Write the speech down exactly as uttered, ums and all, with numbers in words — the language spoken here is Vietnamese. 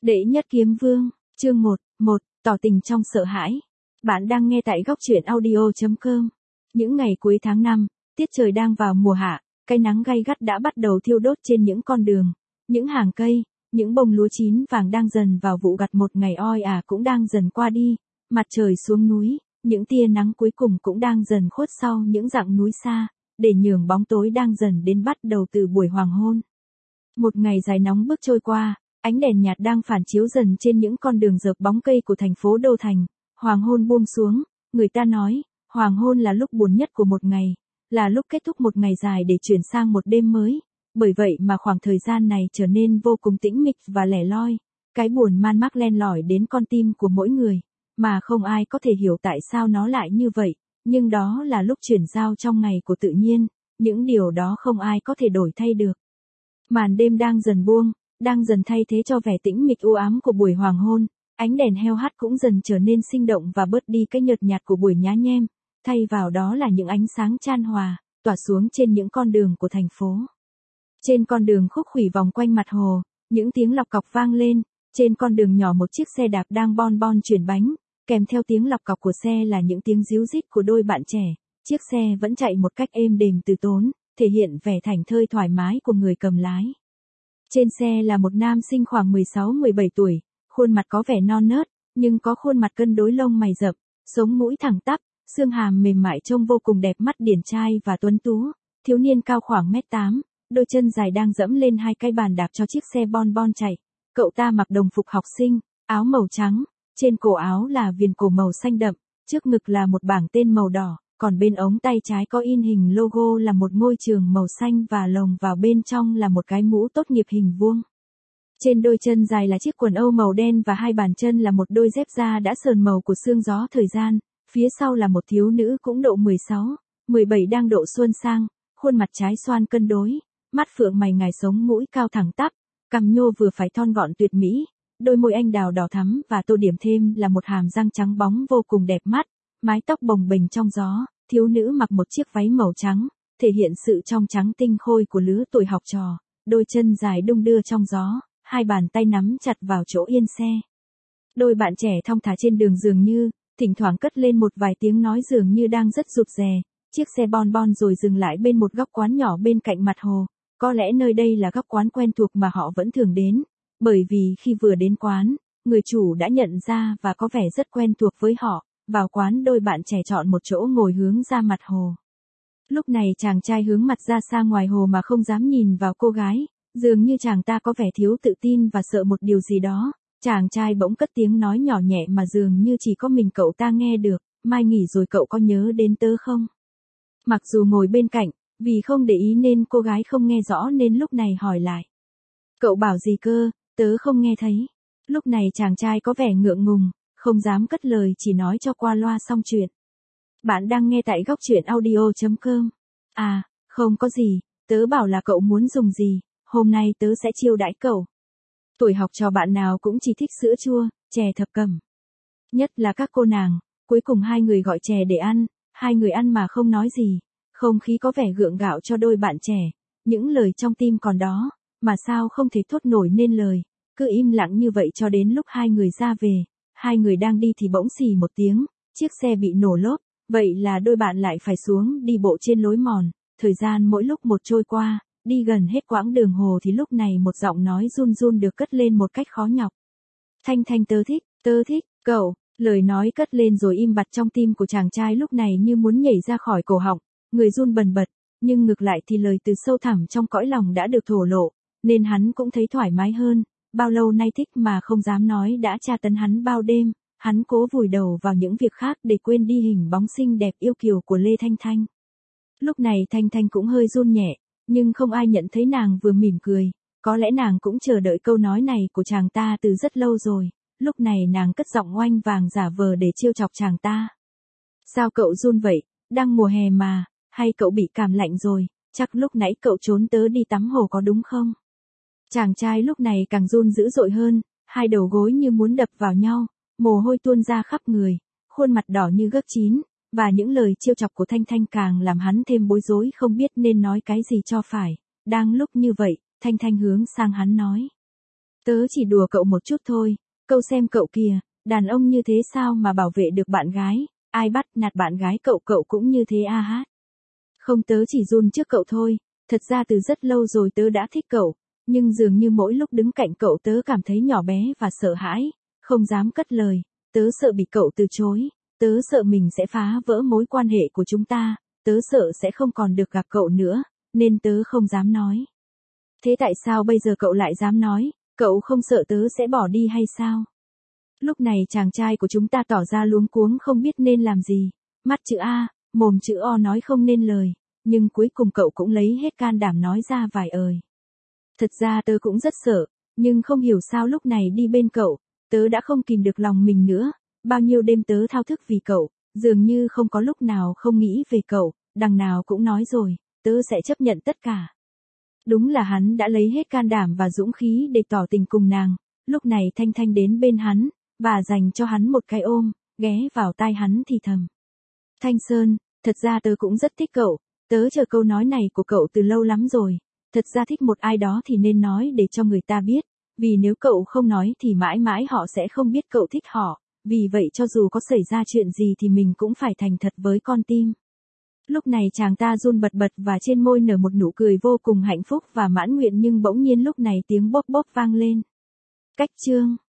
Đệ nhất kiếm vương, chương một, một, tỏ tình trong sợ hãi. Bạn đang nghe tại góc truyện audio chấm com. Những ngày cuối tháng năm, tiết trời đang vào mùa hạ, cái nắng gay gắt đã bắt đầu thiêu đốt trên những con đường, những hàng cây, những bông lúa chín vàng đang dần vào vụ gặt, một ngày oi ả cũng đang dần qua đi, mặt trời xuống núi, những tia nắng cuối cùng cũng đang dần khuất sau những dặng núi xa, để nhường bóng tối đang dần đến bắt đầu từ buổi hoàng hôn. Một ngày dài nóng bức trôi qua. Ánh đèn nhạt đang phản chiếu dần trên những con đường rợp bóng cây của thành phố Đô Thành. Hoàng hôn buông xuống, người ta nói, hoàng hôn là lúc buồn nhất của một ngày, là lúc kết thúc một ngày dài để chuyển sang một đêm mới. Bởi vậy mà khoảng thời gian này trở nên vô cùng tĩnh mịch và lẻ loi, cái buồn man mác len lỏi đến con tim của mỗi người, mà không ai có thể hiểu tại sao nó lại như vậy, nhưng đó là lúc chuyển giao trong ngày của tự nhiên, những điều đó không ai có thể đổi thay được. Màn đêm đang dần buông, đang dần thay thế cho vẻ tĩnh mịch u ám của buổi hoàng hôn, ánh đèn heo hắt cũng dần trở nên sinh động và bớt đi cái nhợt nhạt của buổi nhá nhem, thay vào đó là những ánh sáng chan hòa, tỏa xuống trên những con đường của thành phố. Trên con đường khúc khuỷu vòng quanh mặt hồ, những tiếng lọc cọc vang lên, trên con đường nhỏ một chiếc xe đạp đang bon bon chuyển bánh, kèm theo tiếng lọc cọc của xe là những tiếng ríu rít của đôi bạn trẻ, chiếc xe vẫn chạy một cách êm đềm từ tốn, thể hiện vẻ thảnh thơi thoải mái của người cầm lái. Trên xe là một nam sinh khoảng mười sáu mười bảy tuổi, khuôn mặt có vẻ non nớt, nhưng có khuôn mặt cân đối, lông mày rậm, sống mũi thẳng tắp, xương hàm mềm mại trông vô cùng đẹp mắt, điển trai và tuấn tú. Thiếu niên cao khoảng mét tám, đôi chân dài đang dẫm lên hai cái bàn đạp cho chiếc xe bon bon chạy. Cậu ta mặc đồng phục học sinh, áo màu trắng, trên cổ áo là viền cổ màu xanh đậm, trước ngực là một bảng tên màu đỏ. Còn bên ống tay trái có in hình logo là một ngôi trường màu xanh và lồng vào bên trong là một cái mũ tốt nghiệp hình vuông. Trên đôi chân dài là chiếc quần âu màu đen và hai bàn chân là một đôi dép da đã sờn màu của sương gió thời gian. Phía sau là một thiếu nữ cũng độ mười sáu, mười bảy đang độ xuân sang, khuôn mặt trái xoan cân đối, mắt phượng mày ngài, sống mũi cao thẳng tắp, cằm nhô vừa phải thon gọn tuyệt mỹ, đôi môi anh đào đỏ thắm và tô điểm thêm là một hàm răng trắng bóng vô cùng đẹp mắt. Mái tóc bồng bềnh trong gió, thiếu nữ mặc một chiếc váy màu trắng, thể hiện sự trong trắng tinh khôi của lứa tuổi học trò, đôi chân dài đung đưa trong gió, hai bàn tay nắm chặt vào chỗ yên xe. Đôi bạn trẻ thong thả trên đường dường như, thỉnh thoảng cất lên một vài tiếng nói dường như đang rất rụt rè, chiếc xe bon bon rồi dừng lại bên một góc quán nhỏ bên cạnh mặt hồ, có lẽ nơi đây là góc quán quen thuộc mà họ vẫn thường đến, bởi vì khi vừa đến quán, người chủ đã nhận ra và có vẻ rất quen thuộc với họ. Vào quán, đôi bạn trẻ chọn một chỗ ngồi hướng ra mặt hồ. Lúc này chàng trai hướng mặt ra xa ngoài hồ mà không dám nhìn vào cô gái, dường như chàng ta có vẻ thiếu tự tin và sợ một điều gì đó. Chàng trai bỗng cất tiếng nói nhỏ nhẹ mà dường như chỉ có mình cậu ta nghe được, mai nghỉ rồi cậu có nhớ đến tớ không? Mặc dù ngồi bên cạnh, vì không để ý nên cô gái không nghe rõ nên lúc này hỏi lại. Cậu bảo gì cơ, tớ không nghe thấy. Lúc này chàng trai có vẻ ngượng ngùng, không dám cất lời, chỉ nói cho qua loa xong chuyện. Bạn đang nghe tại góc truyện audio chấm com. À, không có gì, tớ bảo là cậu muốn dùng gì, hôm nay tớ sẽ chiêu đãi cậu. Tuổi học trò bạn nào cũng chỉ thích sữa chua, chè thập cẩm. Nhất là các cô nàng, cuối cùng hai người gọi chè để ăn, hai người ăn mà không nói gì, không khí có vẻ gượng gạo cho đôi bạn trẻ, những lời trong tim còn đó, mà sao không thể thốt nổi nên lời, cứ im lặng như vậy cho đến lúc hai người ra về. Hai người đang đi thì bỗng xì một tiếng, chiếc xe bị nổ lốp, vậy là đôi bạn lại phải xuống đi bộ trên lối mòn, thời gian mỗi lúc một trôi qua, đi gần hết quãng đường hồ thì lúc này một giọng nói run run được cất lên một cách khó nhọc. Thanh Thanh, tớ thích, tớ thích, cậu, lời nói cất lên rồi im bặt trong tim của chàng trai lúc này như muốn nhảy ra khỏi cổ họng, người run bần bật, nhưng ngược lại thì lời từ sâu thẳm trong cõi lòng đã được thổ lộ, nên hắn cũng thấy thoải mái hơn. Bao lâu nay thích mà không dám nói đã tra tấn hắn bao đêm, hắn cố vùi đầu vào những việc khác để quên đi hình bóng xinh đẹp yêu kiều của Lê Thanh Thanh. Lúc này Thanh Thanh cũng hơi run nhẹ, nhưng không ai nhận thấy nàng vừa mỉm cười, có lẽ nàng cũng chờ đợi câu nói này của chàng ta từ rất lâu rồi, lúc này nàng cất giọng oanh vàng giả vờ để trêu chọc chàng ta. Sao cậu run vậy, đang mùa hè mà, hay cậu bị cảm lạnh rồi, chắc lúc nãy cậu trốn tớ đi tắm hồ có đúng không? Chàng trai lúc này càng run dữ dội hơn, hai đầu gối như muốn đập vào nhau, mồ hôi tuôn ra khắp người, khuôn mặt đỏ như gấc chín, và những lời trêu chọc của Thanh Thanh càng làm hắn thêm bối rối không biết nên nói cái gì cho phải. Đang lúc như vậy, Thanh Thanh hướng sang hắn nói. Tớ chỉ đùa cậu một chút thôi, câu xem cậu kìa, đàn ông như thế sao mà bảo vệ được bạn gái, ai bắt nạt bạn gái cậu cậu cũng như thế a hát. Không tớ chỉ run trước cậu thôi, thật ra từ rất lâu rồi tớ đã thích cậu, nhưng dường như mỗi lúc đứng cạnh cậu tớ cảm thấy nhỏ bé và sợ hãi, không dám cất lời, tớ sợ bị cậu từ chối, tớ sợ mình sẽ phá vỡ mối quan hệ của chúng ta, tớ sợ sẽ không còn được gặp cậu nữa, nên tớ không dám nói. Thế tại sao bây giờ cậu lại dám nói, cậu không sợ tớ sẽ bỏ đi hay sao? Lúc này chàng trai của chúng ta tỏ ra luống cuống không biết nên làm gì, mắt chữ A, mồm chữ O nói không nên lời, nhưng cuối cùng cậu cũng lấy hết can đảm nói ra vài ời. Thật ra tớ cũng rất sợ, nhưng không hiểu sao lúc này đi bên cậu, tớ đã không kìm được lòng mình nữa, bao nhiêu đêm tớ thao thức vì cậu, dường như không có lúc nào không nghĩ về cậu, đằng nào cũng nói rồi, tớ sẽ chấp nhận tất cả. Đúng là hắn đã lấy hết can đảm và dũng khí để tỏ tình cùng nàng, lúc này Thanh Thanh đến bên hắn, và dành cho hắn một cái ôm, ghé vào tai hắn thì thầm. Thanh Sơn, thật ra tớ cũng rất thích cậu, tớ chờ câu nói này của cậu từ lâu lắm rồi, thật ra thích một ai đó thì nên nói để cho người ta biết, vì nếu cậu không nói thì mãi mãi họ sẽ không biết cậu thích họ, vì vậy cho dù có xảy ra chuyện gì thì mình cũng phải thành thật với con tim. Lúc này chàng ta run bật bật và trên môi nở một nụ cười vô cùng hạnh phúc và mãn nguyện nhưng bỗng nhiên lúc này tiếng bóp bóp vang lên. Cách chương